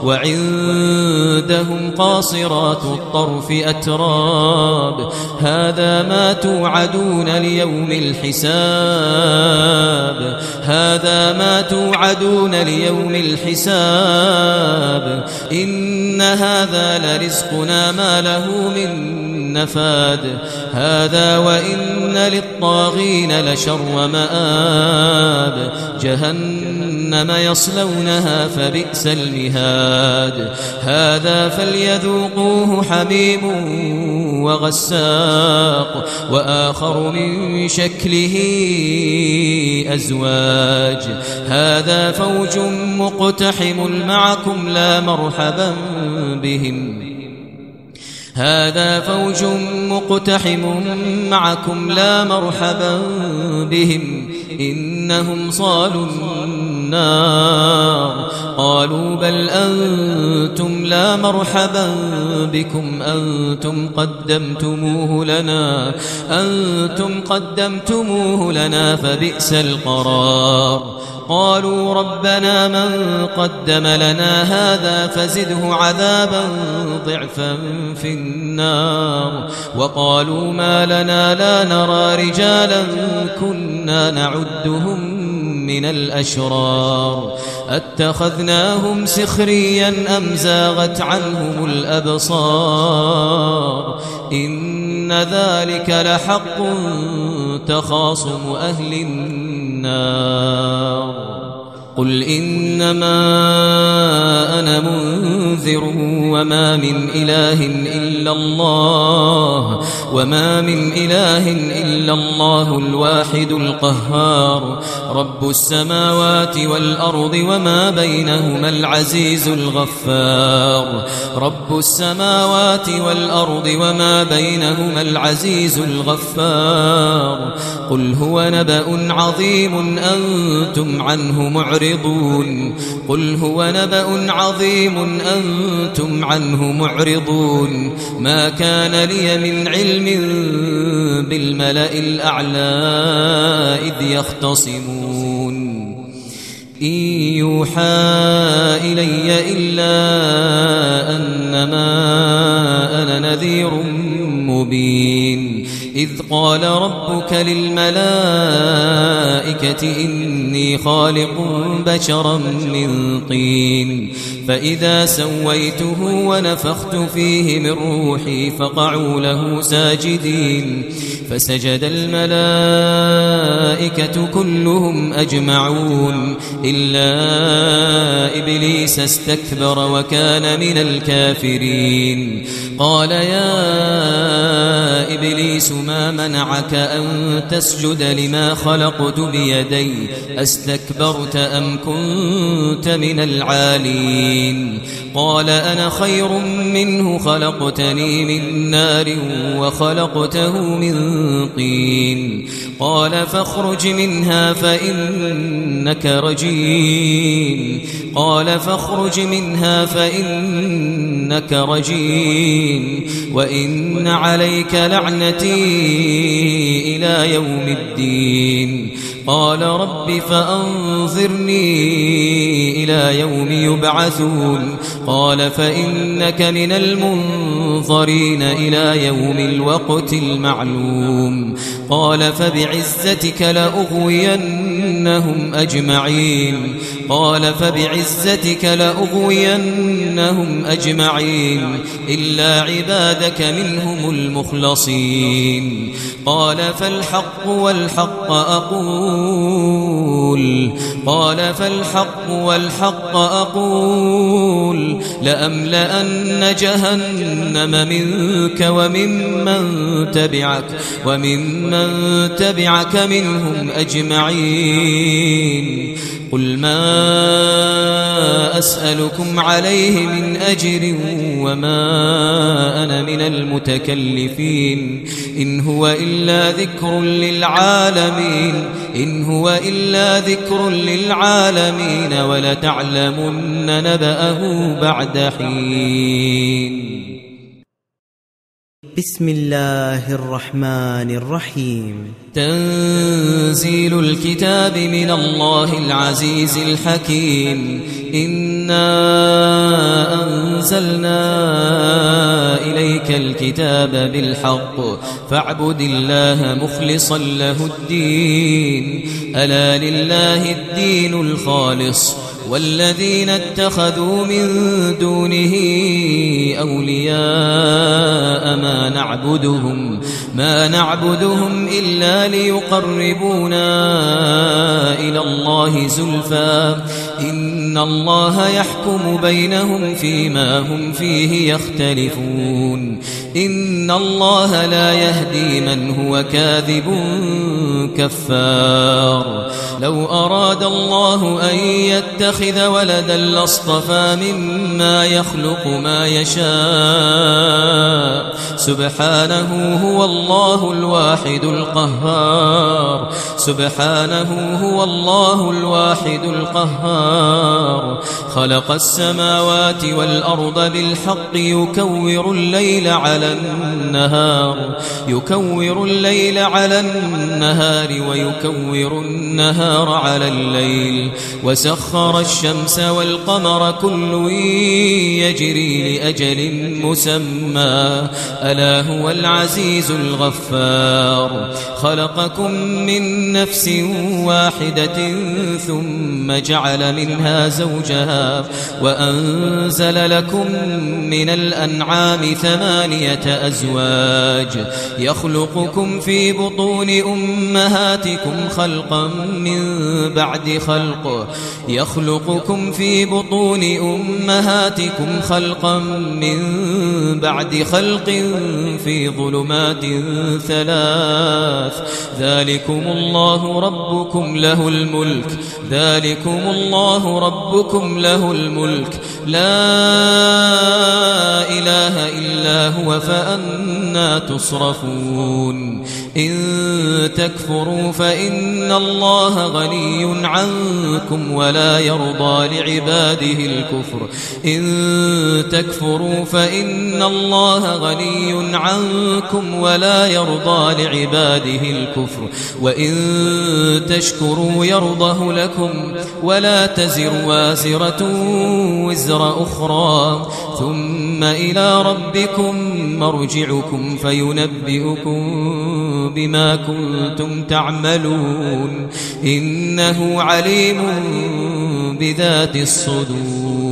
وعندهم قاصرات الطرف أتراب هذا ما توعدون ليوم الحساب هذا ما توعدون ليوم الحساب إن هذا لرزقنا ما له من نفاد هذا وإن للطاغين لشر مآب جهنم يصلونها فبئس المهاد هذا فليذوقوه حميم وغساق وآخر من شكله أزواج هذا فوج مقتحم معكم لا مرحبا بهم هذا فوج مقتحم معكم لا مرحبا بهم إنهم صالوا النار قالوا بل أنتم لا مرحبا بكم أنتم قدمتموه لنا فبئس القرار قالوا ربنا من قدم لنا هذا فزده عذابا ضعفا في النار وقالوا ما لنا لا نرى رجالا كنا نعدهم من الأشرار اتخذناهم سخريا أم زاغت عنهم الأبصار إن ذلك لحق تخاصم أهل النار قل إنما أنا منذر وما من إله إلا الله الواحد القهار رب السماوات والأرض وما بينهما العزيز الغفار رب السماوات والأرض وما بينهما العزيز الغفار قل هو نبأ عظيم أنتم عنه معرضون ما كان لي من علم بالملأ الأعلى إذ يختصمون إن يوحى إلي إلا أنما أنا نذير مبين إذ قال ربك للملائكة إني خالق بشرا من طين فإذا سويته ونفخت فيه من روحي فقعوا له ساجدين فسجد الملائكة كلهم أجمعون إلا إبليس استكبر وكان من الكافرين قال يا إبليس ما منعك أن تسجد لما خلقت بيدي أستكبرت أم كنت من العالين قال أنا خير منه خلقتني من نار وخلقته من طين قال فاخرج منها فإنك رجيم وإن عليك لعنتي إلى يوم الدين قال رب فأنظرني إلى يوم يبعثون قال فإنك من المنظرين إلى يوم الوقت المعلوم قال فبعزتك لأغوينهم أجمعين إلا عبادك منهم المخلصين قال فالحق والحق أقول لأملأن جهنم منك وممن تبعك منهم أجمعين قل ما أسألكم عليه من أجر وما أنا من المتكلفين إن هو إلا ذكر للعالمين ولتعلمن نبأه بعد حين بسم الله الرحمن الرحيم تنزيل الكتاب من الله العزيز الحكيم إنا أنزلنا إليك الكتاب بالحق فاعبد الله مخلصا له الدين ألا لله الدين الخالص والذين اتخذوا من دونه أولياء ما نعبدهم إلا ليقربونا إلى الله زلفى إن الله يحكم بينهم فيما هم فيه يختلفون إن الله لا يهدي من هو كاذب كفار لو أراد الله أن يتخذ ولدا لاصطفى مما يخلق ما يشاء سبحانه هو الله الواحد القهار سبحانه هو الله الواحد القهار خلق السماوات والأرض بالحق يكور الليل على النهار ويكور النهار على الليل وسخر الشمس والقمر كل يجري لأجل مسمى ألا هو العزيز الغفار خلقكم من نفس واحدة ثم جعل منها زوجها وأنزل لكم من الأنعام 8 أزواج يخلقكم في بطون أمهاتكم خلقا من بعد خلق في ظلمات 3 ذلكم الله ربكم له الملك لا إله إلا هو فأنى تصرفون إن تكفروا فإن الله غني عنكم ولا يرضى لعباده الكفر وإن تشكروا يرضه لكم ولا تزر وازرة وزر أخرى ثم إلى ربكم مرجعكم فينبئكم بما كنتم تعملون إنه عليم بذات الصدور